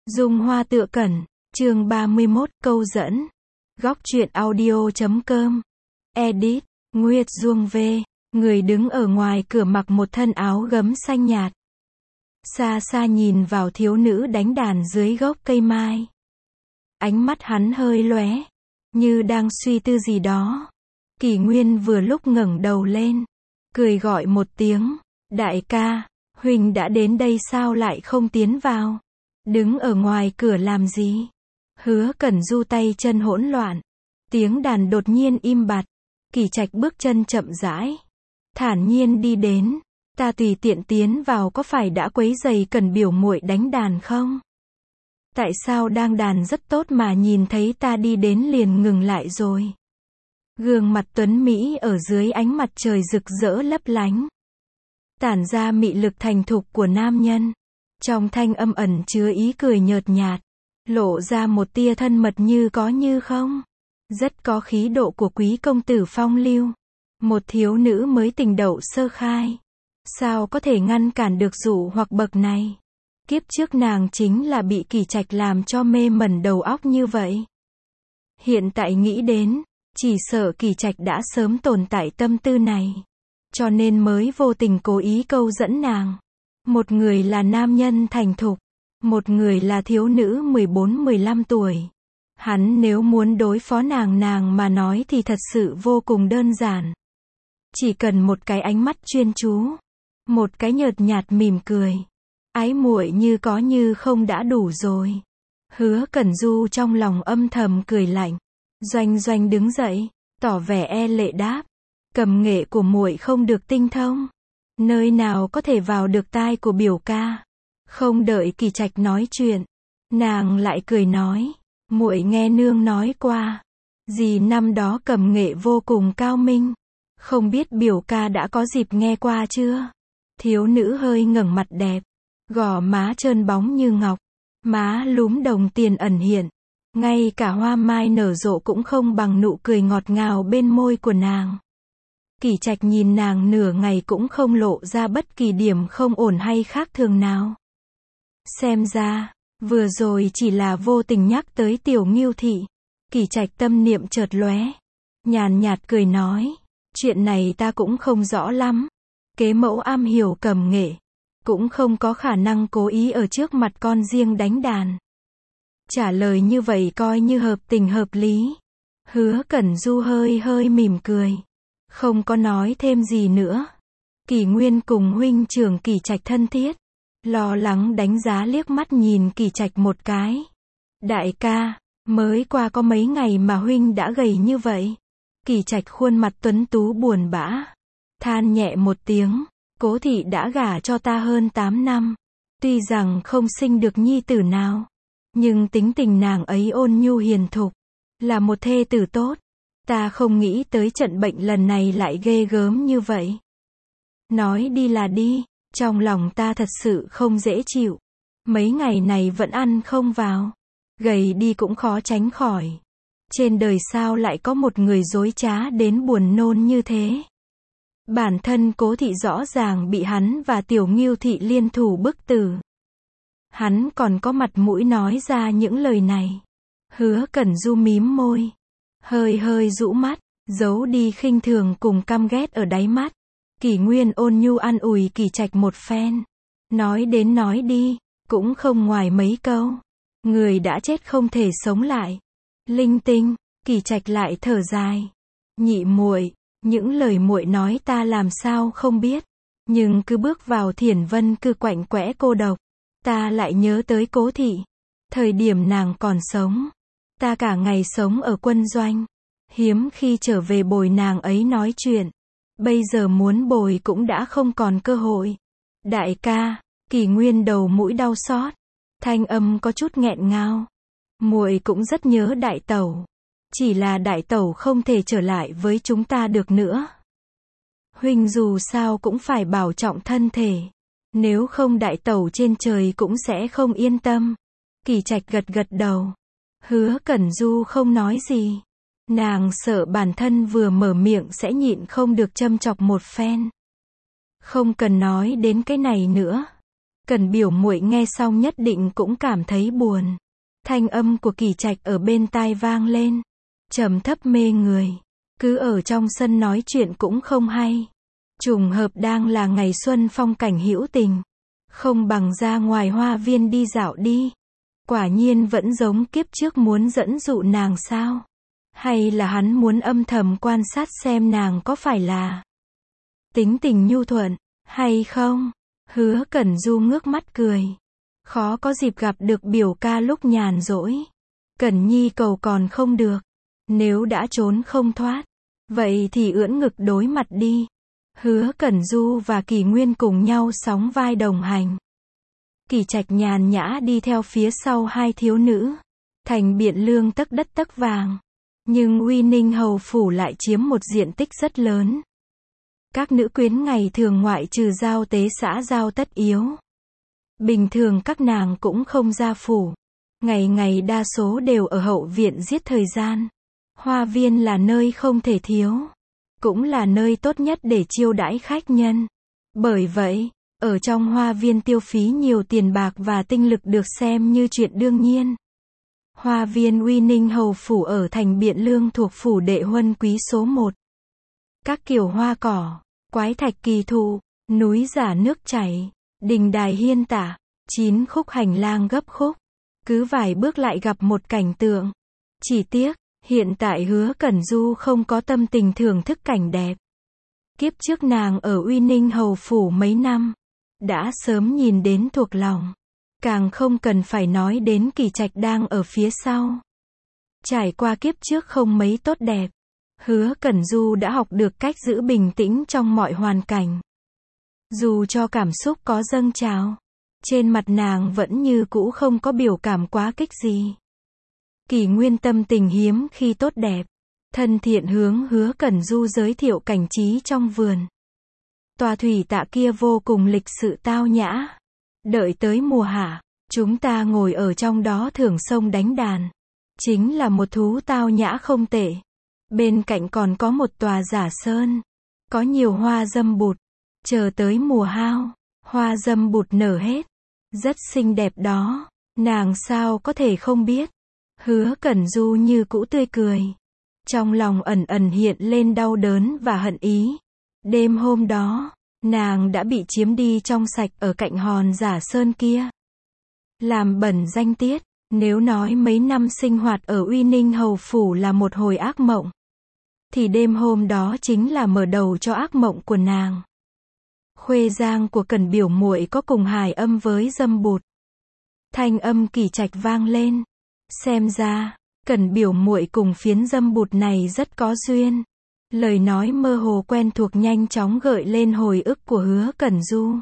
Dung Hoa tựa cẩn, chương 31, câu dẫn. Góc truyện audio.com. Edit, Nguyệt Duông V. Người đứng ở ngoài cửa mặc một thân áo gấm xanh nhạt. Xa xa nhìn vào thiếu nữ đánh đàn dưới gốc cây mai. Ánh mắt hắn hơi lóe, như đang suy tư gì đó. Kỷ Nguyên vừa lúc ngẩng đầu lên, cười gọi một tiếng, đại ca, huynh đã đến đây sao lại không tiến vào? Đứng ở ngoài cửa làm gì? Hứa Cẩn Du tay chân hỗn loạn. Tiếng đàn đột nhiên im bặt. Kỳ Trạch bước chân chậm rãi, thản nhiên đi đến. Ta tùy tiện tiến vào có phải đã quấy rầy Cẩn biểu muội đánh đàn không? Tại sao đang đàn rất tốt mà nhìn thấy ta đi đến liền ngừng lại rồi? Gương mặt tuấn mỹ ở dưới ánh mặt trời rực rỡ lấp lánh, tản ra mị lực thành thục của nam nhân. Trong thanh âm ẩn chứa ý cười nhợt nhạt, lộ ra một tia thân mật như có như không. Rất có khí độ của quý công tử phong lưu. Một thiếu nữ mới tình đậu sơ khai, sao có thể ngăn cản được dụ hoặc bậc này? Kiếp trước nàng chính là bị Kỳ Trạch làm cho mê mẩn đầu óc như vậy. Hiện tại nghĩ đến, chỉ sợ Kỳ Trạch đã sớm tồn tại tâm tư này, cho nên mới vô tình cố ý câu dẫn nàng. Một người là nam nhân thành thục, một người là thiếu nữ 14-15 tuổi. Hắn nếu muốn đối phó nàng mà nói thì thật sự vô cùng đơn giản. Chỉ cần một cái ánh mắt chuyên chú, một cái nhợt nhạt mỉm cười, ái muội như có như không đã đủ rồi. Hứa Cẩn Du trong lòng âm thầm cười lạnh. Doanh Doanh đứng dậy, tỏ vẻ e lệ đáp, cầm nghệ của muội không được tinh thông, nơi nào có thể vào được tai của biểu ca. Không đợi Kỳ Trạch nói chuyện, nàng lại cười nói, muội nghe nương nói qua, dì năm đó cầm nghệ vô cùng cao minh, không biết biểu ca đã có dịp nghe qua chưa? Thiếu nữ hơi ngẩng mặt đẹp, gò má trơn bóng như ngọc, má lúm đồng tiền ẩn hiện, ngay cả hoa mai nở rộ cũng không bằng nụ cười ngọt ngào bên môi của nàng. Kỳ Trạch nhìn nàng nửa ngày cũng không lộ ra bất kỳ điểm không ổn hay khác thường nào. Xem ra, vừa rồi chỉ là vô tình nhắc tới Tiểu Ngưu Thị. Kỳ Trạch tâm niệm chợt lóe, nhàn nhạt cười nói, chuyện này ta cũng không rõ lắm. Kế mẫu am hiểu cầm nghệ, cũng không có khả năng cố ý ở trước mặt con riêng đánh đàn. Trả lời như vậy coi như hợp tình hợp lý. Hứa Cẩn Du hơi mỉm cười, không có nói thêm gì nữa. Kỷ Nguyên cùng huynh trưởng Kỳ Trạch thân thiết, lo lắng đánh giá liếc mắt nhìn Kỳ Trạch một cái. Đại ca, mới qua có mấy ngày mà huynh đã gầy như vậy. Kỳ Trạch khuôn mặt tuấn tú buồn bã, than nhẹ một tiếng, Cố thị đã gả cho ta hơn 8 năm. Tuy rằng không sinh được nhi tử nào, nhưng tính tình nàng ấy ôn nhu hiền thục, là một thê tử tốt. Ta không nghĩ tới trận bệnh lần này lại ghê gớm như vậy. Nói đi là đi, trong lòng ta thật sự không dễ chịu. Mấy ngày này vẫn ăn không vào, gầy đi cũng khó tránh khỏi. Trên đời sao lại có một người dối trá đến buồn nôn như thế. Bản thân Cố thị rõ ràng bị hắn và Tiểu Ngưu Thị liên thủ bức tử. Hắn còn có mặt mũi nói ra những lời này. Hứa Cẩn Du mím môi, hơi rũ mắt, giấu đi khinh thường cùng căm ghét ở đáy mắt. Kỷ Nguyên ôn nhu an ủi Kỳ Trạch một phen. Nói đến nói đi, cũng không ngoài mấy câu. Người đã chết không thể sống lại. Linh tinh, Kỳ Trạch lại thở dài. Nhị muội, những lời muội nói ta làm sao không biết. Nhưng cứ bước vào Thiển Vân cứ quạnh quẽ cô độc. Ta lại nhớ tới Cố thị. Thời điểm nàng còn sống, ta cả ngày sống ở quân doanh, hiếm khi trở về bồi nàng ấy nói chuyện. Bây giờ muốn bồi cũng đã không còn cơ hội. Đại ca, Kỷ Nguyên đầu mũi đau xót, thanh âm có chút nghẹn ngào. Muội cũng rất nhớ đại tẩu, chỉ là đại tẩu không thể trở lại với chúng ta được nữa. Huynh dù sao cũng phải bảo trọng thân thể, nếu không đại tẩu trên trời cũng sẽ không yên tâm. Kỳ Trạch gật đầu. Hứa Cẩn Du không nói gì. Nàng sợ bản thân vừa mở miệng sẽ nhịn không được châm chọc một phen. Không cần nói đến cái này nữa. Cẩn biểu muội nghe xong nhất định cũng cảm thấy buồn. Thanh âm của Kỳ Trạch ở bên tai vang lên, trầm thấp mê người. Cứ ở trong sân nói chuyện cũng không hay. Trùng hợp đang là ngày xuân phong cảnh hữu tình. Không bằng ra ngoài hoa viên đi dạo đi. Quả nhiên vẫn giống kiếp trước muốn dẫn dụ nàng sao? Hay là hắn muốn âm thầm quan sát xem nàng có phải là tính tình nhu thuận, hay không? Hứa Cẩn Du ngước mắt cười. Khó có dịp gặp được biểu ca lúc nhàn rỗi. Cẩn Nhi cầu còn không được. Nếu đã trốn không thoát, vậy thì ưỡn ngực đối mặt đi. Hứa Cẩn Du và Kỳ Nguyên cùng nhau sóng vai đồng hành. Kỳ Trạch nhàn nhã đi theo phía sau hai thiếu nữ. Thành Biện Lương tấc đất tấc vàng. Nhưng Uy Ninh hầu phủ lại chiếm một diện tích rất lớn. Các nữ quyến ngày thường ngoại trừ giao tế xã giao tất yếu. Bình thường các nàng cũng không ra phủ. Ngày ngày đa số đều ở hậu viện giết thời gian. Hoa viên là nơi không thể thiếu. Cũng là nơi tốt nhất để chiêu đãi khách nhân. Bởi vậy, ở trong hoa viên tiêu phí nhiều tiền bạc và tinh lực được xem như chuyện đương nhiên. Hoa viên Uy Ninh hầu phủ ở thành Biện Lương thuộc phủ đệ huân quý số 1. Các kiểu hoa cỏ, quái thạch kỳ thụ, núi giả nước chảy, đình đài hiên tả, 9 khúc hành lang gấp khúc. Cứ vài bước lại gặp một cảnh tượng. Chỉ tiếc, hiện tại Hứa Cẩn Du không có tâm tình thưởng thức cảnh đẹp. Kiếp trước nàng ở Uy Ninh hầu phủ mấy năm, đã sớm nhìn đến thuộc lòng. Càng không cần phải nói đến Kỳ Trạch đang ở phía sau. Trải qua kiếp trước không mấy tốt đẹp, Hứa Cẩn Du đã học được cách giữ bình tĩnh trong mọi hoàn cảnh. Dù cho cảm xúc có dâng trào, trên mặt nàng vẫn như cũ không có biểu cảm quá kích gì. Kỳ Nguyên tâm tình hiếm khi tốt đẹp, thân thiện hướng Hứa Cẩn Du giới thiệu cảnh trí trong vườn. Tòa thủy tạ kia vô cùng lịch sự tao nhã. Đợi tới mùa hạ, chúng ta ngồi ở trong đó thưởng sông đánh đàn. Chính là một thú tao nhã không tệ. Bên cạnh còn có một tòa giả sơn. Có nhiều hoa dâm bụt. Chờ tới mùa hao, hoa dâm bụt nở hết. Rất xinh đẹp đó. Nàng sao có thể không biết. Hứa Cẩn Du như cũ tươi cười. Trong lòng ẩn ẩn hiện lên đau đớn và hận ý. Đêm hôm đó, nàng đã bị chiếm đi trong sạch ở cạnh hòn giả sơn kia. Làm bẩn danh tiết, nếu nói mấy năm sinh hoạt ở Uy Ninh hầu phủ là một hồi ác mộng, thì đêm hôm đó chính là mở đầu cho ác mộng của nàng. Khuê giang của Cẩn biểu muội có cùng hài âm với dâm bụt. Thanh âm Kỳ Trạch vang lên. Xem ra, Cẩn biểu muội cùng phiến dâm bụt này rất có duyên. Lời nói mơ hồ quen thuộc nhanh chóng gợi lên hồi ức của Hứa Cẩn Du.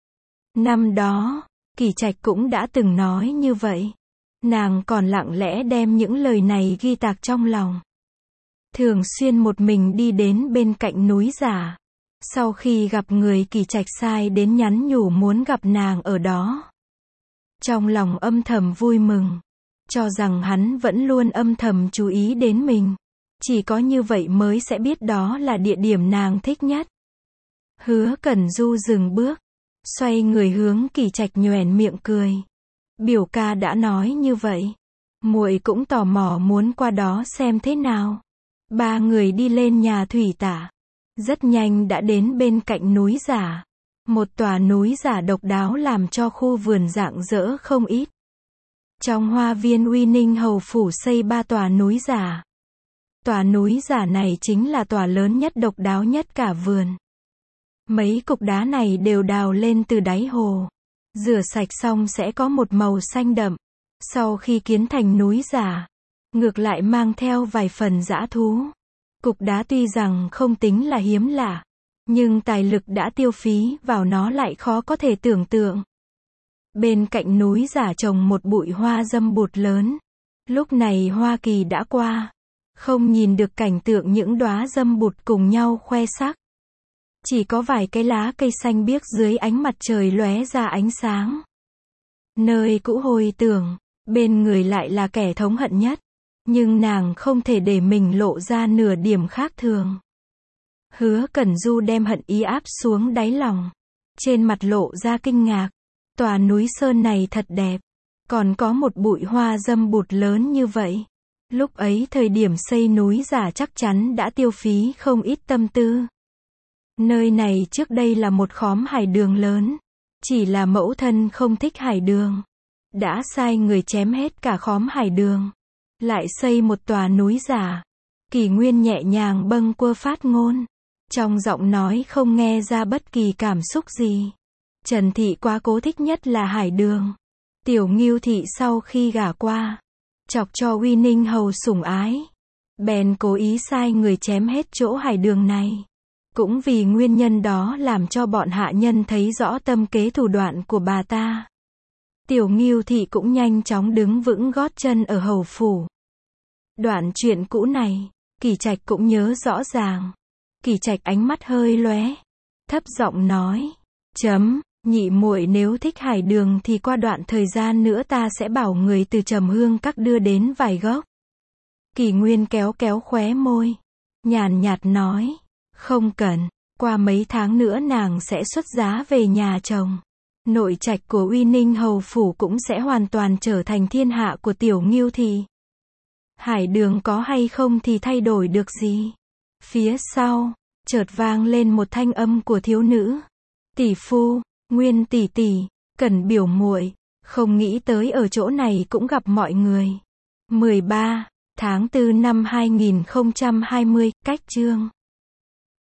Năm đó, Kỳ Trạch cũng đã từng nói như vậy. Nàng còn lặng lẽ đem những lời này ghi tạc trong lòng. Thường xuyên một mình đi đến bên cạnh núi giả. Sau khi gặp người, Kỳ Trạch sai đến nhắn nhủ muốn gặp nàng ở đó. Trong lòng âm thầm vui mừng. Cho rằng hắn vẫn luôn âm thầm chú ý đến mình. Chỉ có như vậy mới sẽ biết đó là địa điểm nàng thích nhất. Hứa Cẩn Du dừng bước, xoay người hướng Kỳ Trạch nhoẻn miệng cười. Biểu ca đã nói như vậy, muội cũng tò mò muốn qua đó xem thế nào. Ba người đi lên nhà thủy tạ. Rất nhanh đã đến bên cạnh núi giả. Một tòa núi giả độc đáo làm cho khu vườn rạng rỡ không ít. Trong hoa viên Uy Ninh hầu phủ xây 3 tòa núi giả. Tòa núi giả này chính là tòa lớn nhất độc đáo nhất cả vườn. Mấy cục đá này đều đào lên từ đáy hồ. Rửa sạch xong sẽ có một màu xanh đậm. Sau khi kiến thành núi giả, ngược lại mang theo vài phần dã thú. Cục đá tuy rằng không tính là hiếm lạ, nhưng tài lực đã tiêu phí vào nó lại khó có thể tưởng tượng. Bên cạnh núi giả trồng một bụi hoa dâm bụt lớn. Lúc này Hoa Kỳ đã qua. Không nhìn được cảnh tượng những đóa dâm bụt cùng nhau khoe sắc. Chỉ có vài cái lá cây xanh biếc dưới ánh mặt trời lóe ra ánh sáng. Nơi cũ hồi tưởng, bên người lại là kẻ thống hận nhất. Nhưng nàng không thể để mình lộ ra nửa điểm khác thường. Hứa Cẩn Du đem hận ý áp xuống đáy lòng. Trên mặt lộ ra kinh ngạc. Tòa núi sơn này thật đẹp. Còn có một bụi hoa dâm bụt lớn như vậy. Lúc ấy thời điểm xây núi giả chắc chắn đã tiêu phí không ít tâm tư. Nơi này trước đây là một khóm hải đường lớn. Chỉ là mẫu thân không thích hải đường. Đã sai người chém hết cả khóm hải đường. Lại xây một tòa núi giả. Kỷ Nguyên nhẹ nhàng bâng quơ phát ngôn. Trong giọng nói không nghe ra bất kỳ cảm xúc gì. Trần Thị quá cố thích nhất là hải đường. Tiểu Ngưu Thị sau khi gả qua, chọc cho Uy Ninh hầu sủng ái. Bèn cố ý sai người chém hết chỗ hải đường này. Cũng vì nguyên nhân đó làm cho bọn hạ nhân thấy rõ tâm kế thủ đoạn của bà ta. Tiểu Ngưu Thị cũng nhanh chóng đứng vững gót chân ở hầu phủ. Đoạn chuyện cũ này, Kỷ Trạch cũng nhớ rõ ràng. Kỷ Trạch ánh mắt hơi lóe, thấp giọng nói, nhị muội nếu thích hải đường thì qua đoạn thời gian nữa ta sẽ bảo người từ Trầm Hương Các đưa đến vài gốc. Kỷ Nguyên kéo kéo khóe môi, nhàn nhạt nói, không cần, qua mấy tháng nữa nàng sẽ xuất giá về nhà chồng. Nội trạch của Uy Ninh hầu phủ cũng sẽ hoàn toàn trở thành thiên hạ của Tiểu Ngưu Thị. Hải đường có hay không thì thay đổi được gì. Phía sau, chợt vang lên một thanh âm của thiếu nữ. Tỷ phu, Nguyên tỷ tỷ, Cẩn biểu muội, không nghĩ tới ở chỗ này cũng gặp mọi người. 13 tháng 4 năm 2020, cách chương